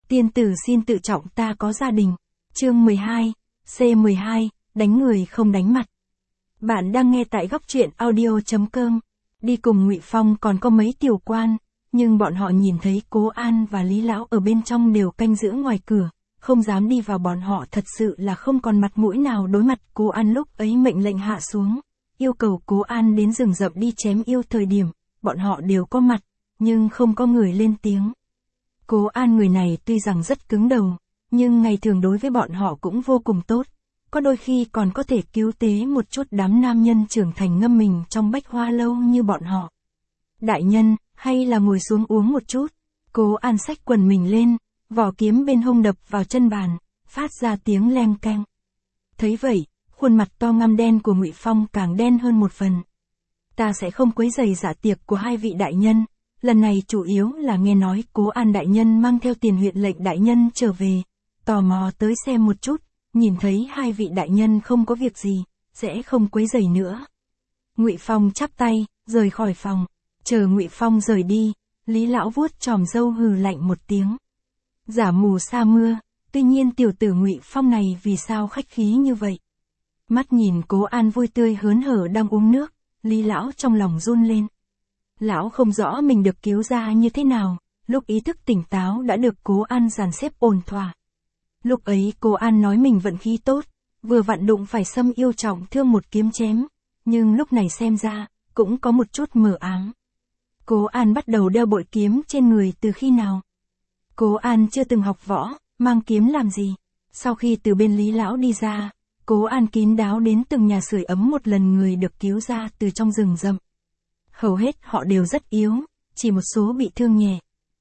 Tiên tử xin tự trọng, ta có gia đình. Chương 12, C12, đánh người không đánh mặt. Bạn đang nghe tại góc truyện audio.com. Đi cùng Ngụy Phong còn có mấy tiểu quan, nhưng bọn họ nhìn thấy Cố An và Lý Lão ở bên trong đều canh giữ ngoài cửa, không dám đi vào. Bọn họ thật sự là không còn mặt mũi nào đối mặt. Cố An lúc ấy mệnh lệnh hạ xuống, yêu cầu Cố An đến rừng rậm đi chém yêu. Thời điểm bọn họ đều có mặt, nhưng không có người lên tiếng. Cố An người này tuy rằng rất cứng đầu, nhưng ngày thường đối với bọn họ cũng vô cùng tốt, có đôi khi còn có thể cứu tế một chút đám nam nhân trưởng thành ngâm mình trong bách hoa lâu như bọn họ. Đại nhân, hay là ngồi xuống uống một chút. Cố An xách quần mình lên, vỏ kiếm bên hông đập vào chân bàn, phát ra tiếng leng keng. Thấy vậy, khuôn mặt to ngăm đen của Ngụy Phong càng đen hơn một phần. Ta sẽ không quấy rầy dạ tiệc của hai vị đại nhân. Lần này chủ yếu là nghe nói Cố An đại nhân mang theo Tiền huyện lệnh đại nhân trở về, tò mò tới xem một chút, nhìn thấy hai vị đại nhân không có việc gì, sẽ không quấy rầy nữa. Ngụy Phong chắp tay, rời khỏi phòng. Chờ Ngụy Phong rời đi, Lý Lão vuốt chòm râu hừ lạnh một tiếng. Giả mù sa mưa, tuy nhiên tiểu tử Ngụy Phong này vì sao khách khí như vậy? Mắt nhìn Cố An vui tươi hớn hở đang uống nước, Lý Lão trong lòng run lên. Lão không rõ mình được cứu ra như thế nào, lúc ý thức tỉnh táo đã được Cố An dàn xếp ổn thỏa. Lúc ấy Cố An nói mình vận khí tốt, vừa vặn đụng phải Sâm yêu trọng thương một kiếm chém, nhưng lúc này xem ra, cũng có một chút mờ ám. Cố An bắt đầu đeo bội kiếm trên người từ khi nào? Cố An chưa từng học võ, mang kiếm làm gì? Sau khi từ bên Lý Lão đi ra, Cố An kín đáo đến từng nhà sưởi ấm một lần người được cứu ra từ trong rừng rậm. Hầu hết họ đều rất yếu, chỉ một số bị thương nhẹ.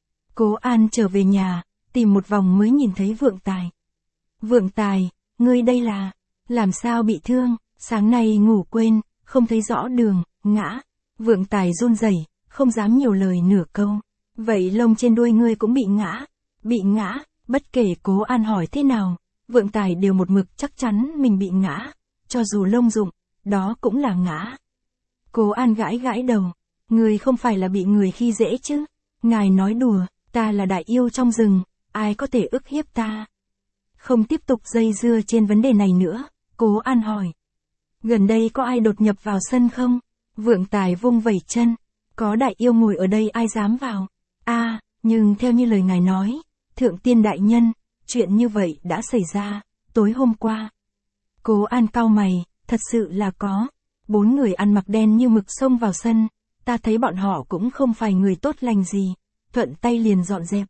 Cố An trở về nhà, tìm một vòng mới nhìn thấy Vượng Tài. Vượng Tài, ngươi đây là, làm sao bị thương, sáng nay ngủ quên, không thấy rõ đường, ngã. Vượng Tài run rẩy, không dám nhiều lời nửa câu. Vậy lông trên đuôi ngươi cũng bị ngã? Bị ngã, bất kể Cố An hỏi thế nào, Vượng Tài đều một mực chắc chắn mình bị ngã, cho dù lông rụng, đó cũng là ngã. Cố An gãi gãi đầu, người không phải là bị người khi dễ chứ? Ngài nói đùa, ta là đại yêu trong rừng, ai có thể ức hiếp ta? Không tiếp tục dây dưa trên vấn đề này nữa, Cố An hỏi. Gần đây có ai đột nhập vào sân không? Vượng Tài vung vẩy chân, có đại yêu ngồi ở đây ai dám vào? Nhưng theo như lời ngài nói, Thượng Tiên đại nhân, chuyện như vậy đã xảy ra, tối hôm qua. Cố An cau mày, thật sự là có. 4 người ăn mặc đen như mực xông vào sân, ta thấy bọn họ cũng không phải người tốt lành gì, thuận tay liền dọn dẹp.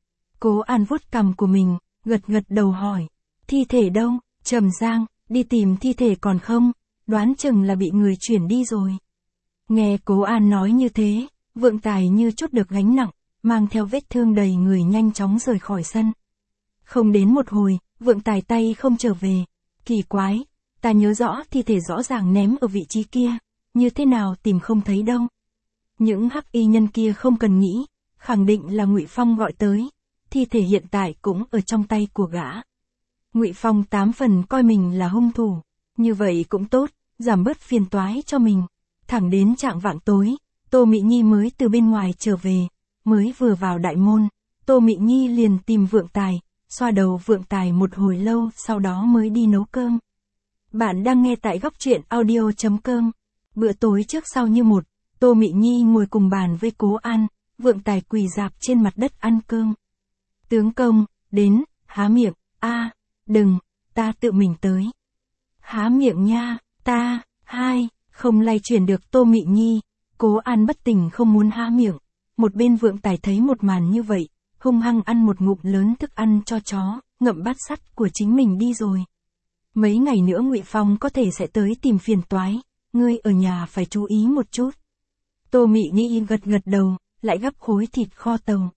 Cố An vuốt cằm của mình, gật gật đầu hỏi, thi thể đâu? Trầm Giang, đi tìm thi thể còn không? Đoán chừng là bị người chuyển đi rồi. Nghe Cố An nói như thế, Vượng Tài như chút được gánh nặng, mang theo vết thương đầy người nhanh chóng rời khỏi sân. Không đến một hồi, Vượng Tài tay không trở về. Kỳ quái, ta nhớ rõ thi thể rõ ràng ném ở vị trí kia, như thế nào tìm không thấy đâu. Những hắc y nhân kia không cần nghĩ, khẳng định là Ngụy Phong gọi tới, thi thể hiện tại cũng ở trong tay của gã. Ngụy Phong 8 phần coi mình là hung thủ, như vậy cũng tốt, giảm bớt phiền toái cho mình. Thẳng đến chạng vạng tối, Tô Mị Nhi mới từ bên ngoài trở về, mới vừa vào đại môn, Tô Mị Nhi liền tìm Vượng Tài, xoa đầu Vượng Tài một hồi lâu, sau đó mới đi nấu cơm. Bạn đang nghe tại góc truyện audio.com. Bữa tối trước sau như một, Tô Mị Nhi ngồi cùng bàn với Cố An, Vượng Tài quỳ rạp trên mặt đất ăn cơm. Tướng công, đến, há miệng, đừng, ta tự mình tới. Há miệng nha, ta, không lay chuyển được Tô Mị Nhi, Cố An bất tỉnh không muốn há miệng. Một bên Vượng Tài thấy một màn như vậy, hung hăng ăn một ngụm lớn thức ăn cho chó, ngậm bát sắt của chính mình đi rồi. Mấy ngày nữa Ngụy Phong có thể sẽ tới tìm phiền toái, ngươi ở nhà phải chú ý một chút. Tô Mị Nhi gật gật đầu, lại gắp khối thịt kho tàu.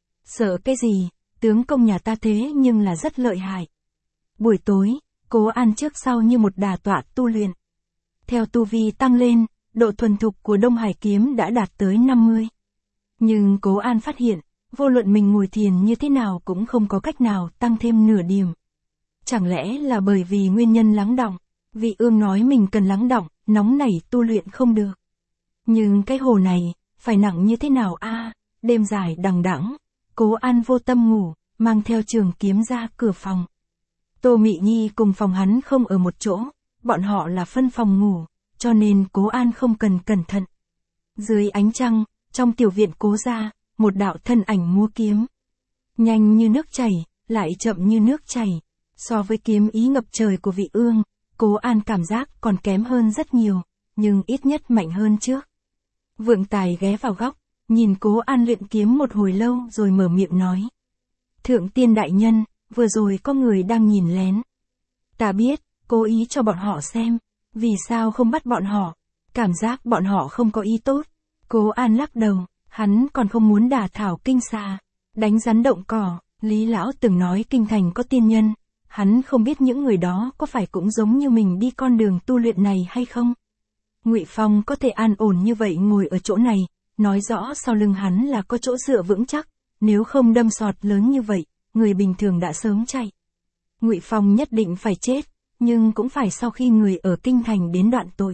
Sợ cái gì, tướng công nhà ta thế nhưng là rất lợi hại. Buổi tối, Cố An trước sau như một đà tọa tu luyện. Theo tu vi tăng lên, độ thuần thục của Đông Hải kiếm đã đạt tới 50. Nhưng Cố An phát hiện, vô luận mình ngồi thiền như thế nào cũng không có cách nào tăng thêm nửa điểm. Chẳng lẽ là bởi vì nguyên nhân lắng đọng? Vị ương nói mình cần lắng đọng, nóng nảy tu luyện không được. Nhưng cái hồ này, phải nặng như thế nào Đêm dài đằng đẵng, Cố An vô tâm ngủ, mang theo trường kiếm ra cửa phòng. Tô Mị Nhi cùng phòng hắn không ở một chỗ, bọn họ là phân phòng ngủ, cho nên Cố An không cần cẩn thận. Dưới ánh trăng, trong tiểu viện Cố gia, một đạo thân ảnh múa kiếm. Nhanh như nước chảy, lại chậm như nước chảy. So với kiếm ý ngập trời của Vị Ương, Cố An cảm giác còn kém hơn rất nhiều, nhưng ít nhất mạnh hơn trước. Vượng Tài ghé vào góc, nhìn Cố An luyện kiếm một hồi lâu rồi mở miệng nói. Thượng tiên đại nhân, vừa rồi có người đang nhìn lén. Ta biết, cố ý cho bọn họ xem, vì sao không bắt bọn họ, cảm giác bọn họ không có ý tốt. Cố An lắc đầu, hắn còn không muốn đả thảo kinh xà, đánh rắn động cỏ. Lý Lão từng nói kinh thành có tiên nhân, hắn không biết những người đó có phải cũng giống như mình đi con đường tu luyện này hay không. Ngụy Phong có thể an ổn như vậy ngồi ở chỗ này, nói rõ sau lưng hắn là có chỗ dựa vững chắc, nếu không đâm sọt lớn như vậy, người bình thường đã sớm chạy. Ngụy Phong nhất định phải chết, nhưng cũng phải sau khi người ở kinh thành đến đoạn tội.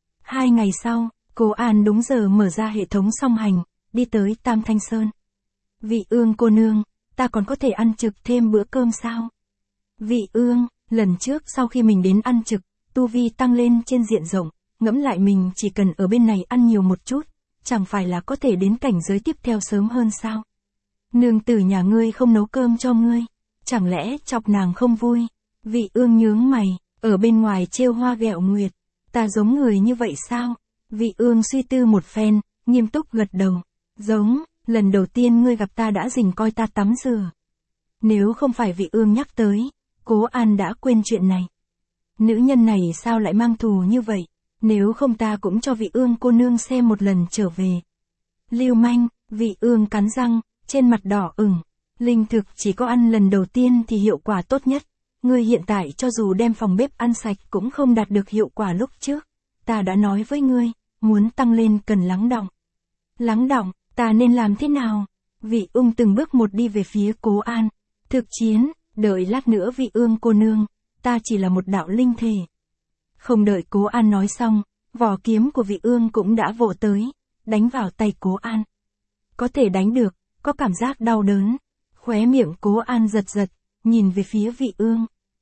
2 ngày sau, Cố An đúng giờ mở ra hệ thống song hành, đi tới Tam Thanh Sơn. Vị Ương cô nương, ta còn có thể ăn trực thêm bữa cơm sao? Vị Ương, lần trước sau khi mình đến ăn trực, tu vi tăng lên trên diện rộng, ngẫm lại mình chỉ cần ở bên này ăn nhiều một chút, chẳng phải là có thể đến cảnh giới tiếp theo sớm hơn sao? Nương tử nhà ngươi không nấu cơm cho ngươi, chẳng lẽ chọc nàng không vui? Vị Ương nhướng mày, ở bên ngoài trêu hoa ghẹo nguyệt, ta giống người như vậy sao? Vị Ương suy tư một phen, nghiêm túc gật đầu, giống, lần đầu tiên ngươi gặp ta đã rình coi ta tắm rửa. Nếu không phải Vị Ương nhắc tới, Cố An đã quên chuyện này. Nữ nhân này sao lại mang thù như vậy, nếu không ta cũng cho Vị Ương cô nương xem một lần trở về. Lưu manh, Vị Ương cắn răng, trên mặt đỏ ửng. Linh thực chỉ có ăn lần đầu tiên thì hiệu quả tốt nhất. Ngươi hiện tại cho dù đem phòng bếp ăn sạch cũng không đạt được hiệu quả lúc trước. Ta đã nói với ngươi, muốn tăng lên cần lắng đọng. Lắng đọng, ta nên làm thế nào? Vị Ương từng bước một đi về phía Cố An. Thực chiến, đợi lát nữa Vị Ương cô nương, ta chỉ là một đạo linh thể. Không đợi Cố An nói xong, vỏ kiếm của Vị Ương cũng đã vỗ tới, đánh vào tay Cố An. Có thể đánh được, có cảm giác đau đớn. Khóe miệng Cố An giật giật, nhìn về phía Vị Ương.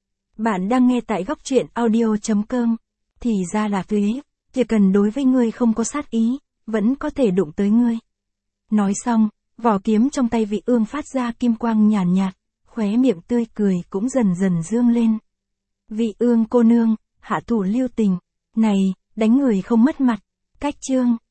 Bạn đang nghe tại góc truyện audio.com. Thì ra là thế, chỉ cần đối với ngươi không có sát ý, vẫn có thể đụng tới ngươi. Nói xong, vỏ kiếm trong tay Vị Ương phát ra kim quang nhàn nhạt, khóe miệng tươi cười cũng dần dần dương lên. Vị Ương cô nương, hạ thủ lưu tình, này, đánh người không mất mặt. Cách chương